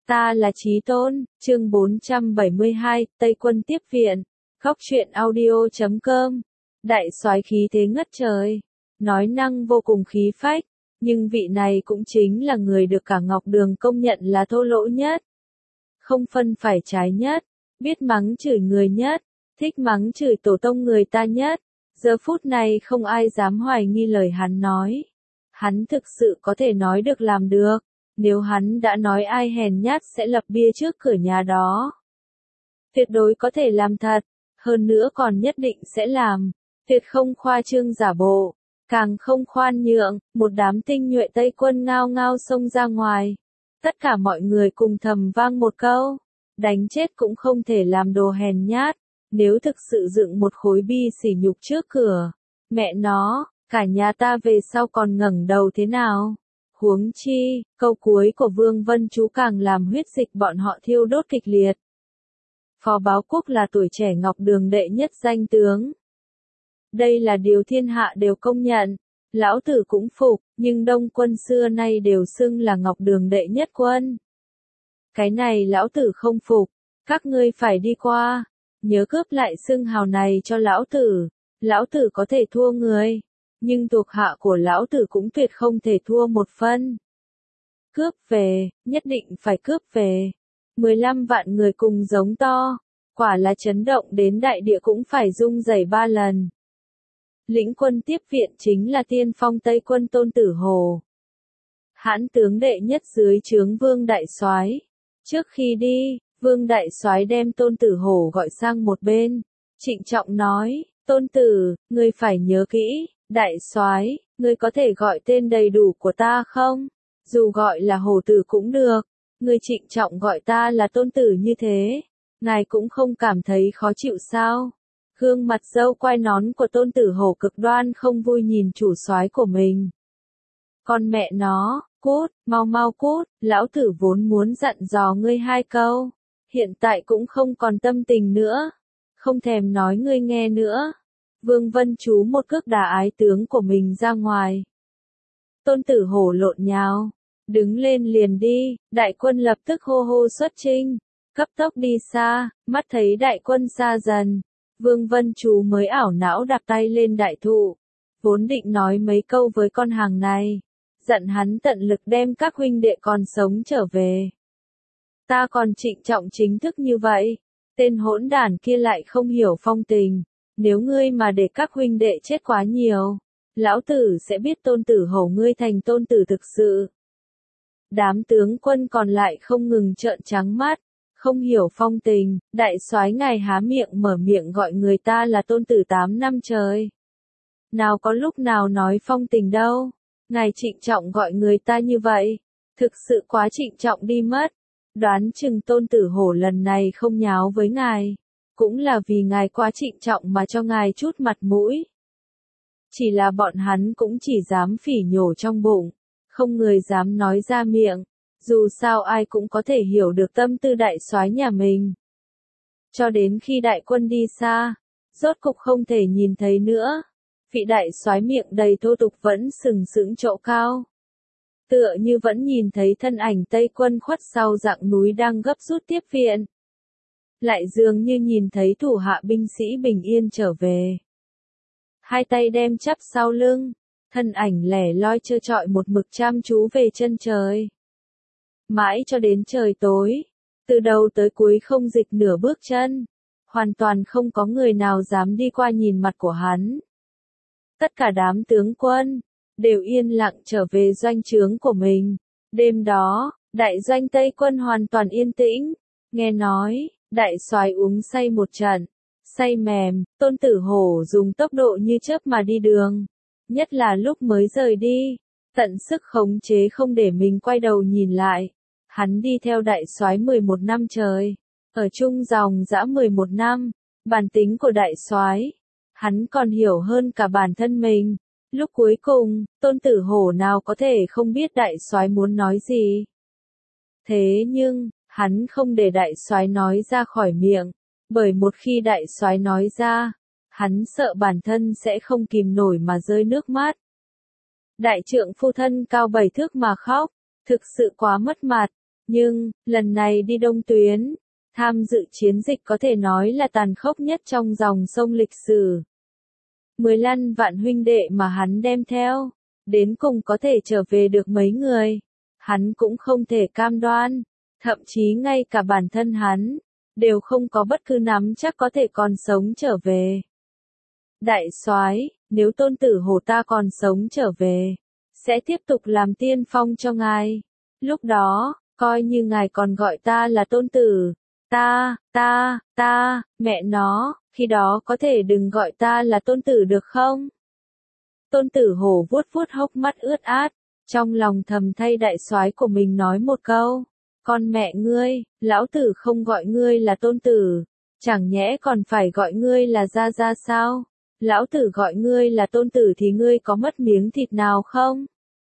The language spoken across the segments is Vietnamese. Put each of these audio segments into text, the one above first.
Ta là Chí Tôn, chương 472, Tây Quân tiếp viện. Góc truyện audio.com. Đại soái khí thế ngất trời, nói năng vô cùng khí phách, nhưng vị này cũng chính là người được cả Ngọc Đường công nhận là thô lỗ nhất, không phân phải trái nhất, biết mắng chửi người nhất, thích mắng chửi tổ tông người ta nhất. Giờ phút này không ai dám hoài nghi lời hắn nói. Hắn thực sự có thể nói được làm được. Nếu hắn đã nói ai hèn nhát sẽ lập bia trước cửa nhà đó, tuyệt đối có thể làm thật, hơn nữa còn nhất định sẽ làm, tuyệt không khoa trương giả bộ, càng không khoan nhượng. Một đám tinh nhuệ Tây quân ngao ngao xông ra ngoài. Tất cả mọi người cùng thầm vang một câu, đánh chết cũng không thể làm đồ hèn nhát, nếu thực sự dựng một khối bi sỉ nhục trước cửa, mẹ nó, cả nhà ta về sau còn ngẩng đầu thế nào? Huống chi, câu cuối của Vương Vân Chú càng làm huyết dịch bọn họ thiêu đốt kịch liệt. Phó Báo Quốc là tuổi trẻ Ngọc Đường đệ nhất danh tướng. Đây là điều thiên hạ đều công nhận, lão tử cũng phục, nhưng Đông quân xưa nay đều xưng là Ngọc Đường đệ nhất quân. Cái này lão tử không phục, các ngươi phải đi qua, nhớ cướp lại xưng hào này cho lão tử có thể thua người. Nhưng thuộc hạ của lão tử cũng tuyệt không thể thua một phân. Cướp về, nhất định phải cướp về. 15 vạn người cùng giống to, quả là chấn động đến đại địa cũng phải rung rẩy 3 lần. Lĩnh quân tiếp viện chính là tiên phong Tây quân Tôn Tử Hồ. Hãn tướng đệ nhất dưới trướng Vương Đại Soái. Trước khi đi, Vương Đại Soái đem Tôn Tử Hồ gọi sang một bên, trịnh trọng nói, Tôn Tử, ngươi phải nhớ kỹ. Đại soái, ngươi có thể gọi tên đầy đủ của ta không? Dù gọi là Hổ Tử cũng được, ngươi trịnh trọng gọi ta là Tôn Tử như thế, ngài cũng không cảm thấy khó chịu sao? Gương mặt râu quai nón của Tôn Tử Hổ cực đoan không vui nhìn chủ soái của mình. Con mẹ nó, cút, mau mau cút, lão tử vốn muốn dặn dò ngươi 2 câu, hiện tại cũng không còn tâm tình nữa, không thèm nói ngươi nghe nữa. Vương Vân Chú một cước đá ái tướng của mình ra ngoài. Tôn Tử Hổ lộn nhào, đứng lên liền đi, đại quân lập tức hô hô xuất chinh, cấp tốc đi xa, mắt thấy đại quân xa dần. Vương Vân Chú mới ảo não đặt tay lên đại thụ, vốn định nói mấy câu với con hàng này, dặn hắn tận lực đem các huynh đệ còn sống trở về. Ta còn trịnh trọng chính thức như vậy, tên hỗn đản kia lại không hiểu phong tình. Nếu ngươi mà để các huynh đệ chết quá nhiều, lão tử sẽ biết Tôn Tử Hổ ngươi thành tôn tử thực sự. Đám tướng quân còn lại không ngừng trợn trắng mắt, không hiểu phong tình, đại soái ngài há miệng mở miệng gọi người ta là tôn tử 8 năm trời. Nào có lúc nào nói phong tình đâu, ngài trịnh trọng gọi người ta như vậy, thực sự quá trịnh trọng đi mất. Đoán chừng Tôn Tử Hổ lần này không nháo với ngài, cũng là vì ngài quá trịnh trọng mà cho ngài chút mặt mũi. Chỉ là bọn hắn cũng chỉ dám phỉ nhổ trong bụng, không người dám nói ra miệng, dù sao ai cũng có thể hiểu được tâm tư đại soái nhà mình. Cho đến khi đại quân đi xa, rốt cục không thể nhìn thấy nữa, vị đại soái miệng đầy thô tục vẫn sừng sững chỗ cao. Tựa như vẫn nhìn thấy thân ảnh Tây quân khuất sau dặng núi đang gấp rút tiếp viện. Lại dường như nhìn thấy thủ hạ binh sĩ bình yên trở về. Hai tay đem chắp sau lưng, thân ảnh lẻ loi trơ trọi một mực chăm chú về chân trời. Mãi cho đến trời tối, từ đầu tới cuối không dịch nửa bước chân, hoàn toàn không có người nào dám đi qua nhìn mặt của hắn. Tất cả đám tướng quân đều yên lặng trở về doanh trướng của mình. Đêm đó, đại doanh Tây quân hoàn toàn yên tĩnh, nghe nói đại soái uống say một trận, say mềm, Tôn Tử Hổ dùng tốc độ như chớp mà đi đường, nhất là lúc mới rời đi, tận sức khống chế không để mình quay đầu nhìn lại. Hắn đi theo đại soái 11 năm trời, ở chung dòng dã 11 năm, bản tính của đại soái, hắn còn hiểu hơn cả bản thân mình. Lúc cuối cùng, Tôn Tử Hổ nào có thể không biết đại soái muốn nói gì. Thế nhưng, hắn không để đại soái nói ra khỏi miệng, bởi một khi đại soái nói ra, hắn sợ bản thân sẽ không kìm nổi mà rơi nước mắt. Đại trượng phu thân cao 7 thước mà khóc, thực sự quá mất mặt, Nhưng, lần này đi Đông Tuyến, tham dự chiến dịch có thể nói là tàn khốc nhất trong dòng sông lịch sử. 15 vạn huynh đệ mà hắn đem theo, đến cùng có thể trở về được mấy người. Hắn cũng không thể cam đoan, thậm chí ngay cả bản thân hắn, đều không có bất cứ nắm chắc có thể còn sống trở về. Đại soái, nếu Tôn Tử Hổ ta còn sống trở về, sẽ tiếp tục làm tiên phong cho ngài. Lúc đó, coi như ngài còn gọi ta là Tôn Tử. Mẹ nó, khi đó có thể đừng gọi ta là Tôn Tử được không? Tôn Tử Hổ vuốt vuốt hốc mắt ướt át, trong lòng thầm thay đại soái của mình nói một câu. Con mẹ ngươi, lão tử không gọi ngươi là Tôn Tử, chẳng nhẽ còn phải gọi ngươi là Gia Gia sao? Lão tử gọi ngươi là Tôn Tử thì ngươi có mất miếng thịt nào không?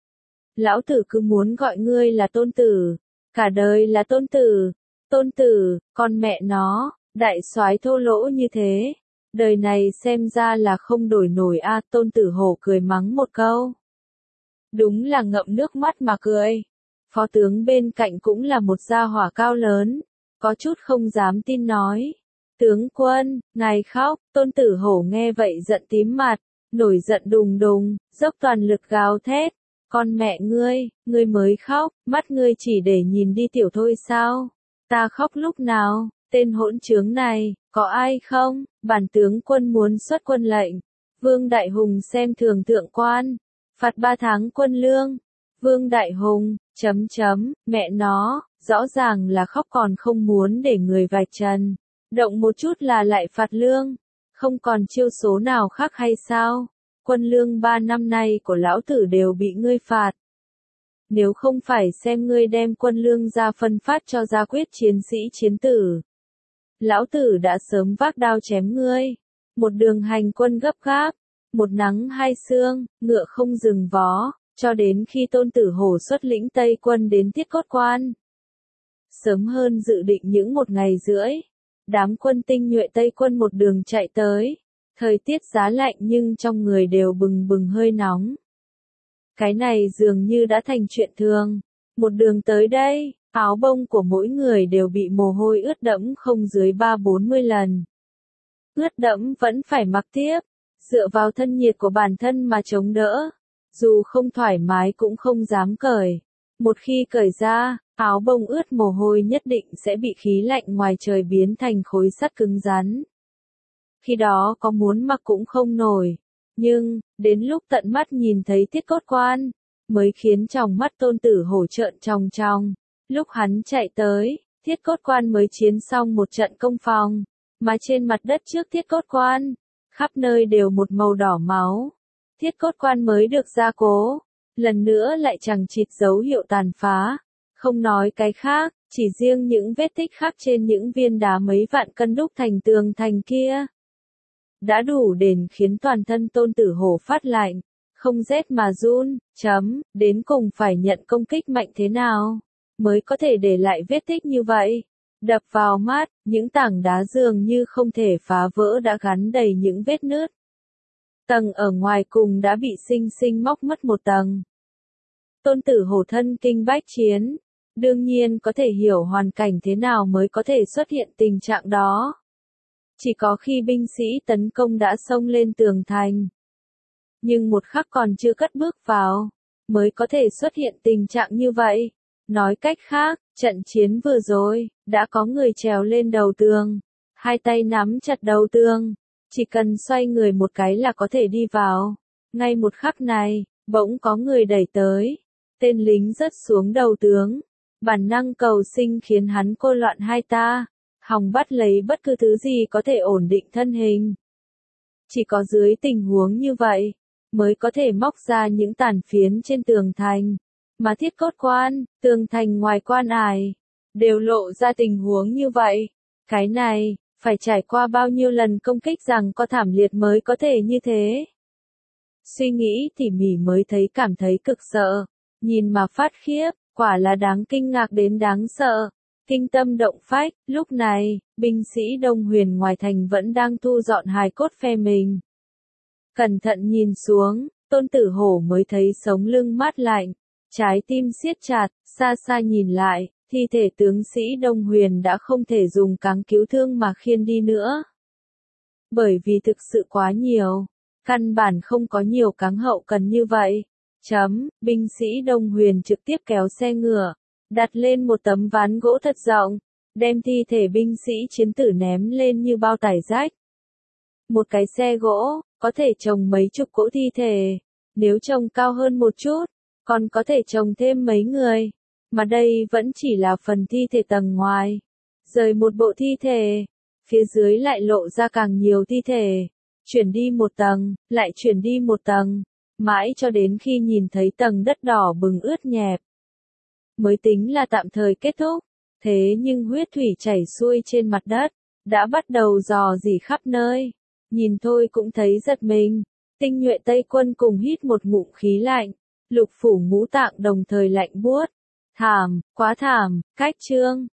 Lão tử cứ muốn gọi ngươi là Tôn Tử, cả đời là Tôn Tử. Tôn Tử, con mẹ nó, đại soái thô lỗ như thế, đời này xem ra là không đổi nổi a. Tôn Tử Hổ cười mắng một câu. Đúng là ngậm nước mắt mà cười. Phó tướng bên cạnh cũng là một gia hỏa cao lớn, có chút không dám tin nói. Tướng quân, ngài khóc. Tôn Tử Hổ nghe vậy giận tím mặt, nổi giận đùng đùng, dốc toàn lực gào thét. Con mẹ ngươi mới khóc, mắt ngươi chỉ để nhìn đi tiểu thôi sao? Ta khóc lúc nào? Tên hỗn trướng này, có ai không? Bản tướng quân muốn xuất quân lệnh. Vương Đại Hùng xem thường thượng quan, phạt 3 tháng quân lương. Vương Đại Hùng, mẹ nó, rõ ràng là khóc còn không muốn để người vạch trần. Động một chút là lại phạt lương, không còn chiêu số nào khác hay sao? Quân lương 3 năm nay của lão tử đều bị ngươi phạt. Nếu không phải xem ngươi đem quân lương ra phân phát cho gia quyết chiến sĩ chiến tử, lão tử đã sớm vác đao chém ngươi. Một đường hành quân gấp gáp, một nắng hai sương, ngựa không dừng vó, cho đến khi Tôn Tử Hổ xuất lĩnh Tây quân đến Thiết Cốt Quan. Sớm hơn dự định những 1 ngày rưỡi, đám quân tinh nhuệ Tây quân một đường chạy tới. Thời tiết giá lạnh nhưng trong người đều bừng bừng hơi nóng. Cái này dường như đã thành chuyện thường. Một đường tới đây, áo bông của mỗi người đều bị mồ hôi ướt đẫm không dưới 30-40 lần. Ướt đẫm vẫn phải mặc tiếp, dựa vào thân nhiệt của bản thân mà chống đỡ. Dù không thoải mái cũng không dám cởi. Một khi cởi ra, áo bông ướt mồ hôi nhất định sẽ bị khí lạnh ngoài trời biến thành khối sắt cứng rắn. Khi đó có muốn mặc cũng không nổi. Nhưng, đến lúc tận mắt nhìn thấy Thiết Cốt Quan, mới khiến tròng mắt Tôn Tử Hổ trợn tròng tròng. Lúc hắn chạy tới, Thiết Cốt Quan mới chiến xong một trận công phòng, mà trên mặt đất trước Thiết Cốt Quan, khắp nơi đều một màu đỏ máu. Thiết Cốt Quan mới được gia cố, lần nữa lại chẳng chịt dấu hiệu tàn phá. Không nói cái khác, chỉ riêng những vết tích khắc trên những viên đá mấy vạn cân đúc thành tường thành kia, đã đủ đền khiến toàn thân Tôn Tử Hổ phát lạnh, không rét mà run. Đến cùng phải nhận công kích mạnh thế nào mới có thể để lại vết tích như vậy? Đập vào mắt, những tảng đá dường như không thể phá vỡ đã gắn đầy những vết nứt. Tầng ở ngoài cùng đã bị xinh xinh móc mất một tầng. Tôn Tử Hổ thân kinh bách chiến, đương nhiên có thể hiểu hoàn cảnh thế nào mới có thể xuất hiện tình trạng đó. Chỉ có khi binh sĩ tấn công đã xông lên tường thành, nhưng một khắc còn chưa cất bước vào, mới có thể xuất hiện tình trạng như vậy. Nói cách khác, trận chiến vừa rồi, đã có người trèo lên đầu tường, hai tay nắm chặt đầu tường, chỉ cần xoay người một cái là có thể đi vào. Ngay một khắc này, bỗng có người đẩy tới, tên lính rớt xuống đầu tướng, bản năng cầu sinh khiến hắn cô loạn hai ta, hòng bắt lấy bất cứ thứ gì có thể ổn định thân hình. Chỉ có dưới tình huống như vậy, mới có thể móc ra những tàn phiến trên tường thành. Mà Thiết Cốt Quan, tường thành ngoài quan ải, đều lộ ra tình huống như vậy. Cái này, phải trải qua bao nhiêu lần công kích rằng có thảm liệt mới có thể như thế. Suy nghĩ tỉ mỉ mới thấy cảm thấy cực sợ, nhìn mà phát khiếp, quả là đáng kinh ngạc đến đáng sợ. Kinh tâm động phách. Lúc này, binh sĩ Đông Huyền ngoài thành vẫn đang thu dọn hài cốt phe mình. Cẩn thận nhìn xuống, Tôn Tử Hổ mới thấy sống lưng mát lạnh, trái tim siết chặt. Xa xa nhìn lại, Thi thể tướng sĩ Đông Huyền đã không thể dùng cáng cứu thương mà khiêng đi nữa. Bởi vì thực sự quá nhiều, căn bản không có nhiều cáng hậu cần như vậy. Binh sĩ Đông Huyền trực tiếp kéo xe ngựa, đặt lên một tấm ván gỗ thật rộng, đem thi thể binh sĩ chiến tử ném lên như bao tải rách. Một cái xe gỗ, có thể trồng mấy chục cỗ thi thể, nếu trồng cao hơn một chút, còn có thể trồng thêm mấy người. Mà đây vẫn chỉ là phần thi thể tầng ngoài. Rời một bộ thi thể, phía dưới lại lộ ra càng nhiều thi thể. Chuyển đi một tầng, lại chuyển đi một tầng, mãi cho đến khi nhìn thấy tầng đất đỏ bừng ướt nhẹp. Mới tính là tạm thời kết thúc. Thế nhưng huyết thủy chảy xuôi trên mặt đất, đã bắt đầu rò rỉ khắp nơi. Nhìn thôi cũng thấy giật mình. Tinh nhuệ Tây quân cùng hít một ngụm khí lạnh. Lục phủ ngũ tạng đồng thời lạnh buốt. Thảm, quá thảm, cách chương.